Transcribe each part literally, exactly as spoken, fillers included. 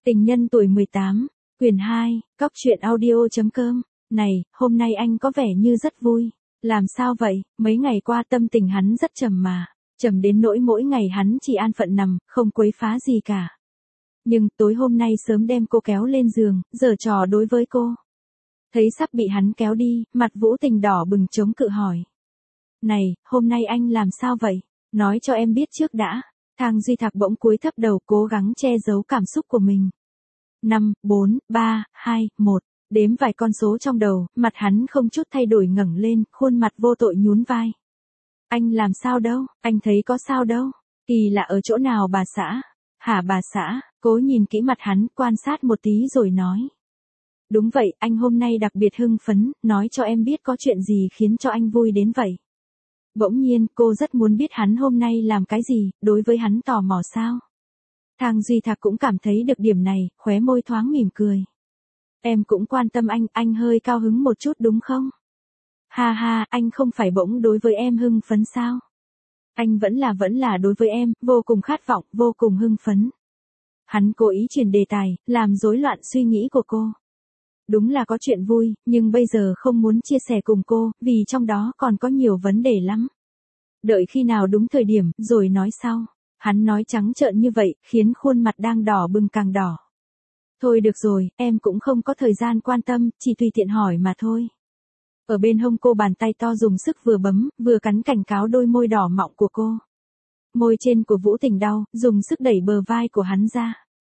Tình nhân tuổi mười tám, quyển hai, cóc truyện audio.com. Này, hôm nay anh có vẻ như rất vui. Làm sao vậy, mấy ngày qua tâm tình hắn rất trầm mà. Trầm đến nỗi mỗi ngày hắn chỉ an phận nằm, không quấy phá gì cả. Nhưng tối hôm nay sớm đem cô kéo lên giường, giở trò đối với cô. Thấy sắp bị hắn kéo đi, mặt Vũ Tình đỏ bừng chống cự hỏi. Này, hôm nay anh làm sao vậy? Nói cho em biết trước đã. Thang Duy Thạc bỗng cúi thấp đầu cố gắng che giấu cảm xúc của mình. năm, bốn, ba, hai, một. Đếm vài con số trong đầu, mặt hắn không chút thay đổi ngẩng lên, khuôn mặt vô tội nhún vai. Anh làm sao đâu, anh thấy có sao đâu. Kỳ lạ ở chỗ nào bà xã? Hả bà xã? Cố nhìn kỹ mặt hắn, quan sát một tí rồi nói. Đúng vậy, anh hôm nay đặc biệt hưng phấn, nói cho em biết có chuyện gì khiến cho anh vui đến vậy. Bỗng nhiên, cô rất muốn biết hắn hôm nay làm cái gì, đối với hắn tò mò sao. Thang Duy Thạc cũng cảm thấy được điểm này, khóe môi thoáng mỉm cười. Em cũng quan tâm anh, anh hơi cao hứng một chút đúng không? Ha ha, anh không phải bỗng đối với em hưng phấn sao? Anh vẫn là vẫn là đối với em, vô cùng khát vọng, vô cùng hưng phấn. Hắn cố ý chuyển đề tài, làm rối loạn suy nghĩ của cô. Đúng là có chuyện vui, nhưng bây giờ không muốn chia sẻ cùng cô, vì trong đó còn có nhiều vấn đề lắm. Đợi khi nào đúng thời điểm, rồi nói sau. Hắn nói trắng trợn như vậy, khiến khuôn mặt đang đỏ bừng càng đỏ. Thôi được rồi, em cũng không có thời gian quan tâm, chỉ tùy tiện hỏi mà thôi. Ở bên hông cô bàn tay to dùng sức vừa bấm, vừa cắn cảnh cáo đôi môi đỏ mọng của cô. Môi trên của Vũ Tình đau, dùng sức đẩy bờ vai của hắn ra.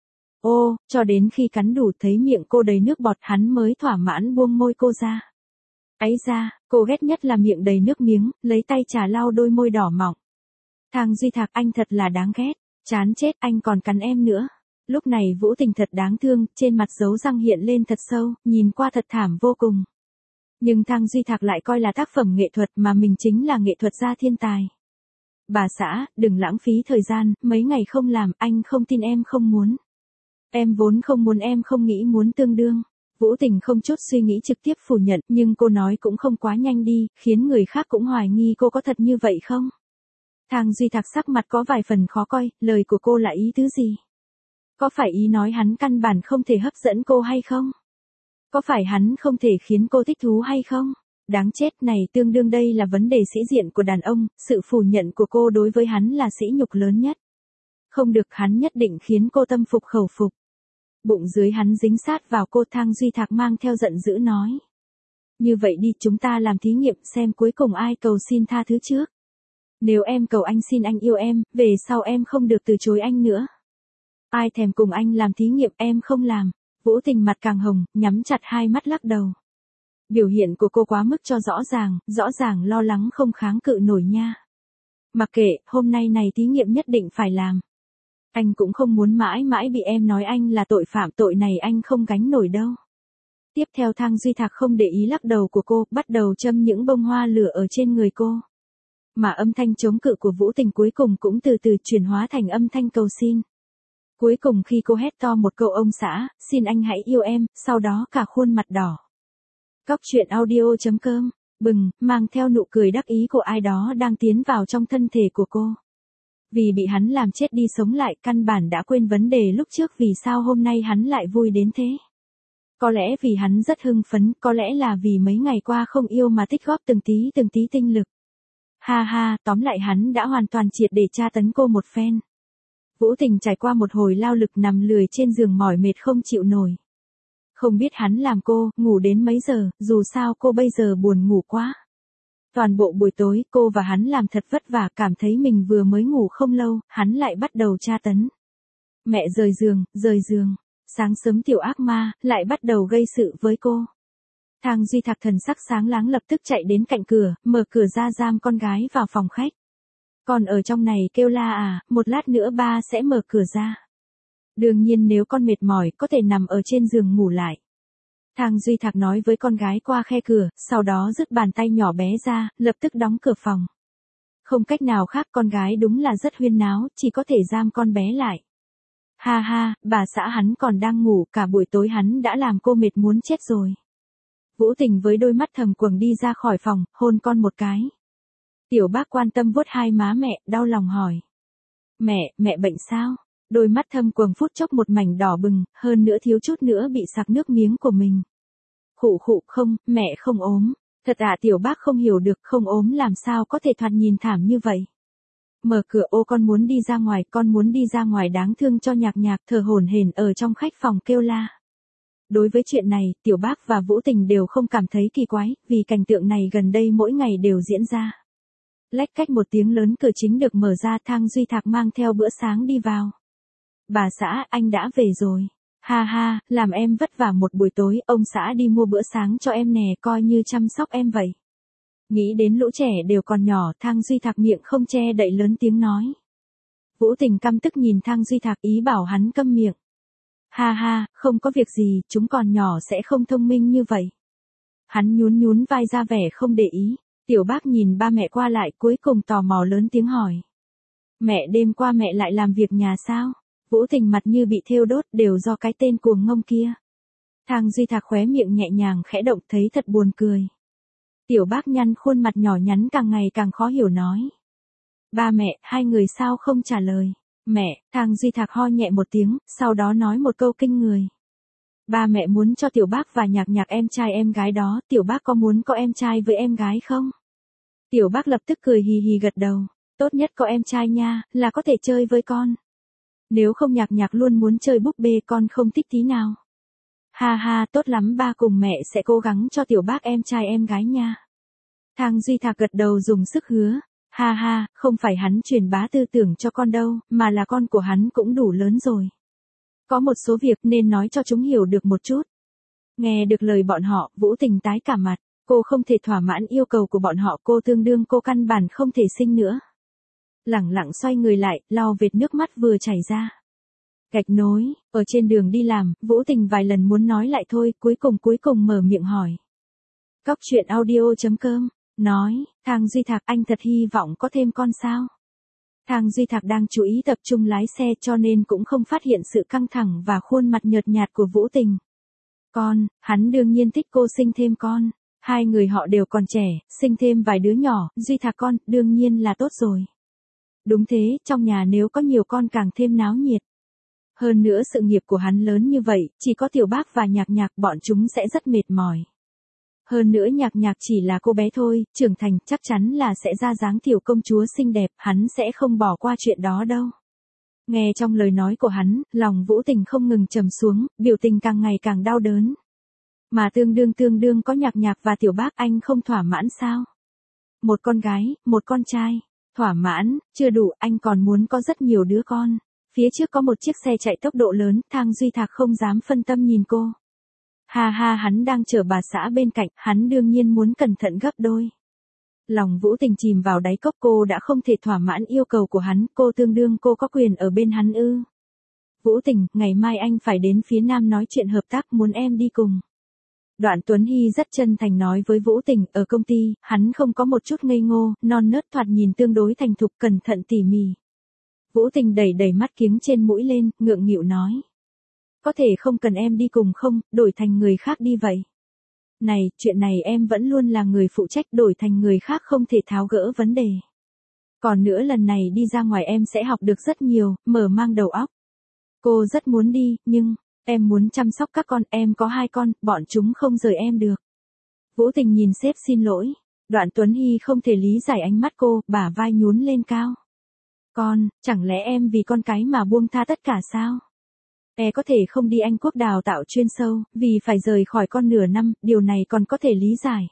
Ô, cho đến khi cắn đủ thấy miệng cô đầy nước bọt hắn mới thỏa mãn buông môi cô ra. Ấy ra, cô ghét nhất là miệng đầy nước miếng, lấy tay trà lau đôi môi đỏ mọng. Thang Duy Thạc, anh thật là đáng ghét, chán chết, anh còn cắn em nữa. Lúc này Vũ Tình thật đáng thương, trên mặt dấu răng hiện lên thật sâu, nhìn qua thật thảm vô cùng. Nhưng Thang Duy Thạc lại coi là tác phẩm nghệ thuật mà mình chính là nghệ thuật gia thiên tài. Bà xã, đừng lãng phí thời gian, mấy ngày không làm, anh không tin em không muốn. Em vốn không muốn, em không nghĩ muốn tương đương. Vũ Tình không chút suy nghĩ trực tiếp phủ nhận, nhưng cô nói cũng không quá nhanh đi, khiến người khác cũng hoài nghi cô có thật như vậy không? Thang Duy Thạc sắc mặt có vài phần khó coi, lời của cô là ý tứ gì? Có phải ý nói hắn căn bản không thể hấp dẫn cô hay không? Có phải hắn không thể khiến cô thích thú hay không? Đáng chết này, tương đương đây là vấn đề sĩ diện của đàn ông, sự phủ nhận của cô đối với hắn là sỉ nhục lớn nhất. Không được, hắn nhất định khiến cô tâm phục khẩu phục. Bụng dưới hắn dính sát vào cô. Thang Duy Thạc mang theo giận dữ nói. Như vậy đi, chúng ta làm thí nghiệm xem cuối cùng ai cầu xin tha thứ trước. Nếu em cầu anh xin anh yêu em, về sau em không được từ chối anh nữa. Ai thèm cùng anh làm thí nghiệm, em không làm. Vũ Tình mặt càng hồng, nhắm chặt hai mắt lắc đầu. Biểu hiện của cô quá mức cho rõ ràng, rõ ràng lo lắng không kháng cự nổi nha. Mặc kệ, hôm nay này thí nghiệm nhất định phải làm. Anh cũng không muốn mãi mãi bị em nói anh là tội phạm, tội này anh không gánh nổi đâu. Tiếp theo Thang Duy Thạc không để ý lắc đầu của cô, bắt đầu châm những bông hoa lửa ở trên người cô. Mà âm thanh chống cự của Vũ Tình cuối cùng cũng từ từ chuyển hóa thành âm thanh cầu xin. Cuối cùng khi cô hét to một câu ông xã, xin anh hãy yêu em, sau đó cả khuôn mặt đỏ. Cóc truyện audio.com, bừng, mang theo nụ cười đắc ý của ai đó đang tiến vào trong thân thể của cô. Vì bị hắn làm chết đi sống lại, căn bản đã quên vấn đề lúc trước vì sao hôm nay hắn lại vui đến thế. Có lẽ vì hắn rất hưng phấn, có lẽ là vì mấy ngày qua không yêu mà tích góp từng tí từng tí tinh lực. Ha ha, tóm lại hắn đã hoàn toàn triệt để tra tấn cô một phen. Vũ Tình trải qua một hồi lao lực nằm lười trên giường mỏi mệt không chịu nổi. Không biết hắn làm cô ngủ đến mấy giờ, dù sao cô bây giờ buồn ngủ quá. Toàn bộ buổi tối, cô và hắn làm thật vất vả, cảm thấy mình vừa mới ngủ không lâu, hắn lại bắt đầu tra tấn. Mẹ rời giường, rời giường. Sáng sớm tiểu ác ma, lại bắt đầu gây sự với cô. Thang Duy Thạc thần sắc sáng láng lập tức chạy đến cạnh cửa, mở cửa ra giam con gái vào phòng khách. Con ở trong này kêu la à, một lát nữa ba sẽ mở cửa ra. Đương nhiên nếu con mệt mỏi, có thể nằm ở trên giường ngủ lại. Thang Duy Thạc nói với con gái qua khe cửa, sau đó rứt bàn tay nhỏ bé ra, lập tức đóng cửa phòng. Không cách nào khác, con gái đúng là rất huyên náo, chỉ có thể giam con bé lại. Ha ha, bà xã hắn còn đang ngủ, cả buổi tối hắn đã làm cô mệt muốn chết rồi. Vũ Tình với đôi mắt thầm quầng đi ra khỏi phòng, hôn con một cái. Tiểu bác quan tâm vuốt hai má mẹ, đau lòng hỏi. Mẹ, mẹ bệnh sao? Đôi mắt thâm quầng phút chốc một mảnh đỏ bừng, hơn nữa thiếu chút nữa bị sặc nước miếng của mình. Khụ khụ không, mẹ không ốm. Thật à, Tiểu Bác không hiểu được, không ốm làm sao có thể thoạt nhìn thảm như vậy. Mở cửa, ô con muốn đi ra ngoài, con muốn đi ra ngoài, đáng thương cho Nhạc Nhạc thở hổn hển ở trong khách phòng kêu la. Đối với chuyện này, Tiểu Bác và Vũ Tình đều không cảm thấy kỳ quái, vì cảnh tượng này gần đây mỗi ngày đều diễn ra. Lách cách một tiếng lớn, cửa chính được mở ra, Thang Duy Thạc mang theo bữa sáng đi vào. Bà xã, anh đã về rồi. Ha ha, làm em vất vả một buổi tối, ông xã đi mua bữa sáng cho em nè, coi như chăm sóc em vậy. Nghĩ đến lũ trẻ đều còn nhỏ, Thang Duy Thạc miệng không che đậy lớn tiếng nói. Vũ Tình căm tức nhìn Thang Duy Thạc, ý bảo hắn câm miệng. Ha ha, không có việc gì, chúng còn nhỏ sẽ không thông minh như vậy. Hắn nhún nhún vai ra vẻ không để ý. Tiểu Bác nhìn ba mẹ qua lại, cuối cùng tò mò lớn tiếng hỏi. Mẹ, đêm qua mẹ lại làm việc nhà sao? Vũ Tình mặt như bị thêu đốt, đều do cái tên cuồng ngông kia. Thang Duy Thạc khóe miệng nhẹ nhàng khẽ động, thấy thật buồn cười. Tiểu Bác nhăn khuôn mặt nhỏ nhắn càng ngày càng khó hiểu nói. Ba mẹ, hai người sao không trả lời? Mẹ, Thang Duy Thạc ho nhẹ một tiếng, sau đó nói một câu kinh người. Ba mẹ muốn cho Tiểu Bác và Nhạc Nhạc em trai em gái đó, Tiểu Bác có muốn có em trai với em gái không? Tiểu Bác lập tức cười hì hì gật đầu. Tốt nhất có em trai nha, là có thể chơi với con. Nếu không Nhạc Nhạc luôn muốn chơi búp bê, con không thích tí nào. Ha ha, tốt lắm, ba cùng mẹ sẽ cố gắng cho Tiểu Bác em trai em gái nha. Thang Duy Thạc gật đầu dùng sức hứa. Ha ha, không phải hắn truyền bá tư tưởng cho con đâu, mà là con của hắn cũng đủ lớn rồi. Có một số việc nên nói cho chúng hiểu được một chút. Nghe được lời bọn họ, Vũ Tình tái cả mặt. Cô không thể thỏa mãn yêu cầu của bọn họ, cô tương đương cô căn bản không thể sinh nữa. Lẳng lặng xoay người lại, lau vệt nước mắt vừa chảy ra. Gạch nối, ở trên đường đi làm, Vũ Tình vài lần muốn nói lại thôi, cuối cùng cuối cùng mở miệng hỏi. Cóc truyện audio chấm com, nói, Thang Duy Thạc, anh thật hy vọng có thêm con sao? Thang Duy Thạc đang chú ý tập trung lái xe cho nên cũng không phát hiện sự căng thẳng và khuôn mặt nhợt nhạt của Vũ Tình. Con, hắn đương nhiên thích cô sinh thêm con. Hai người họ đều còn trẻ, sinh thêm vài đứa nhỏ, Duy Thạc con, đương nhiên là tốt rồi. Đúng thế, trong nhà nếu có nhiều con càng thêm náo nhiệt. Hơn nữa sự nghiệp của hắn lớn như vậy, chỉ có Tiểu Bác và Nhạc Nhạc bọn chúng sẽ rất mệt mỏi. Hơn nữa Nhạc Nhạc chỉ là cô bé thôi, trưởng thành chắc chắn là sẽ ra dáng tiểu công chúa xinh đẹp, hắn sẽ không bỏ qua chuyện đó đâu. Nghe trong lời nói của hắn, lòng Vũ Tình không ngừng trầm xuống, biểu tình càng ngày càng đau đớn. Mà tương đương tương đương có Nhạc Nhạc và Tiểu Bác, anh không thỏa mãn sao? Một con gái, một con trai. Thỏa mãn, chưa đủ, anh còn muốn có rất nhiều đứa con. Phía trước có một chiếc xe chạy tốc độ lớn, Thang Duy Thạc không dám phân tâm nhìn cô. Ha ha, hắn đang chở bà xã bên cạnh, hắn đương nhiên muốn cẩn thận gấp đôi. Lòng Vũ Tình chìm vào đáy cốc, cô đã không thể thỏa mãn yêu cầu của hắn, cô tương đương cô có quyền ở bên hắn ư. Vũ Tình, ngày mai anh phải đến phía Nam nói chuyện hợp tác, muốn em đi cùng. Đoạn Tuấn Hy rất chân thành nói với Vũ Tình, ở công ty, hắn không có một chút ngây ngô, non nớt, thoạt nhìn tương đối thành thục, cẩn thận tỉ mỉ. Vũ Tình đẩy đẩy mắt kiếng trên mũi lên, ngượng nghịu nói. Có thể không cần em đi cùng không, đổi thành người khác đi vậy. Này, chuyện này em vẫn luôn là người phụ trách, đổi thành người khác không thể tháo gỡ vấn đề. Còn nữa lần này đi ra ngoài em sẽ học được rất nhiều, mở mang đầu óc. Cô rất muốn đi, nhưng... Em muốn chăm sóc các con, em có hai con, bọn chúng không rời em được. Vũ Tình nhìn sếp xin lỗi. Đoạn Tuấn Hy không thể lý giải ánh mắt cô, bả vai nhún lên cao. Con, chẳng lẽ em vì con cái mà buông tha tất cả sao? E có thể không đi Anh Quốc đào tạo chuyên sâu, vì phải rời khỏi con nửa năm, điều này còn có thể lý giải.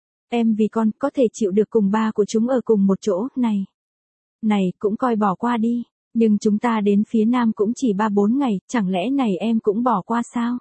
Em vì con có thể chịu được cùng ba của chúng ở cùng một chỗ, này. Này, cũng coi bỏ qua đi. Nhưng chúng ta đến phía Nam cũng chỉ ba bốn ngày, chẳng lẽ này em cũng bỏ qua sao?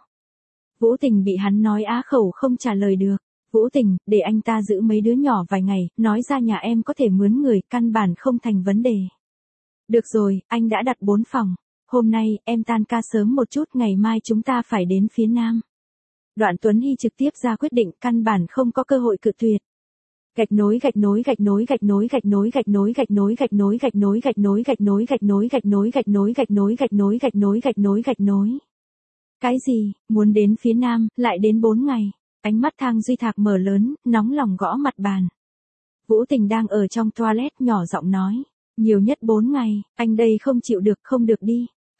Vũ Tình bị hắn nói á khẩu không trả lời được. Vũ Tình, để anh ta giữ mấy đứa nhỏ vài ngày, nói ra nhà em có thể mướn người, căn bản không thành vấn đề. Được rồi, anh đã đặt bốn phòng. Hôm nay, em tan ca sớm một chút, ngày mai chúng ta phải đến phía Nam. Đoạn Tuấn Hy trực tiếp ra quyết định, căn bản không có cơ hội cự tuyệt. Gạch nối gạch nối gạch nối gạch nối gạch nối gạch nối gạch nối gạch nối gạch nối gạch nối gạch nối gạch nối gạch nối gạch nối gạch nối gạch nối gạch nối gạch nối gạch nối. Cái gì, muốn đến phía Nam, lại đến bốn ngày. Ánh mắt Thang Duy Thạc mở lớn, nóng lòng gõ mặt bàn. Vũ Tình đang ở trong toilet nhỏ giọng nói. Nhiều nhất bốn ngày, anh đây không chịu được, không được đi.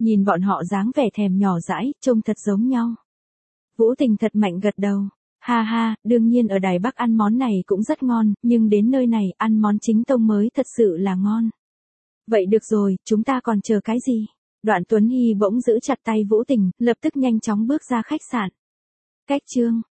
Nhìn bọn họ dáng vẻ thèm nhỏ dãi, trông thật giống nhau. Vũ Tình thật mạnh gật đầu. Ha ha, đương nhiên ở Đài Bắc ăn món này cũng rất ngon, nhưng đến nơi này ăn món chính tông mới thật sự là ngon. Vậy được rồi, chúng ta còn chờ cái gì? Đoạn Tuấn Hy bỗng giữ chặt tay Vũ Tình, lập tức nhanh chóng bước ra khách sạn. Cách chương